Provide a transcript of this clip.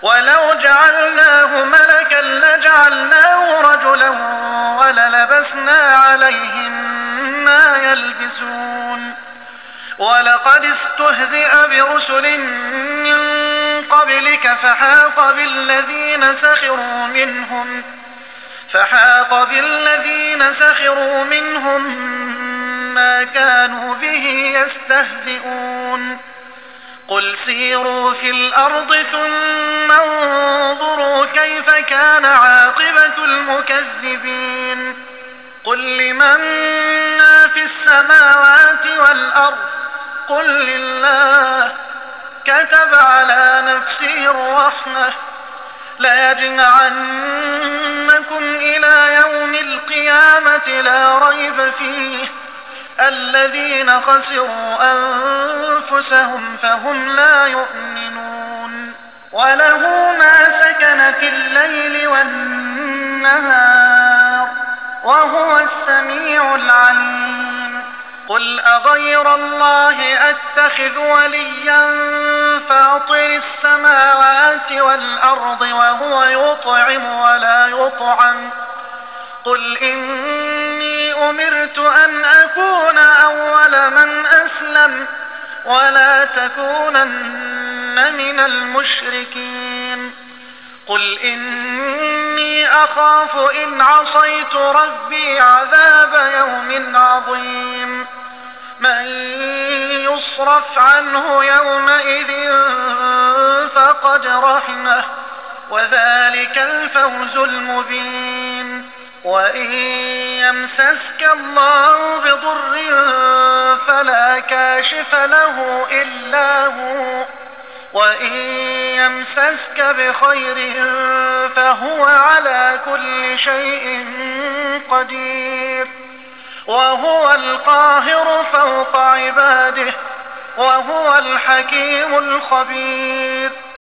ولو جعلناه ملكا لجعلناه رجلا وللبسنا عليهم ما يلبسون ولقد استهزئ برسل من قبلك فحاق بالذين سخروا منهم ما كانوا به يستهزئون قل سيروا في الأرض ثم انظروا كيف كان عاقبة المكذبين قل لمن ما في السماوات والأرض قل لله كتب على نفسه الرحمة ليجمعنكم إلى يوم القيامة لا ريب فيه الذين خسروا أنفسهم فهم لا يؤمنون وله ما سكن في الليل والنهار وهو السميع العليم قل أغير الله أتخذ وليا فاطر السماوات والأرض وهو يطعم ولا يطعم قل إني أمرت أن أكون أول من أسلم ولا تكونن من المشركين قل إني أخاف إن عصيت ربي عذاب يوم عظيم من يصرف عنه يومئذ فقد رحمه وذلك الفوز المبين وإن يمسسك الله بضر فلا كاشف له إلا هو وإن يمسسك بخير فهو على كل شيء قدير وهو القاهر فوق عباده وهو الحكيم الخبير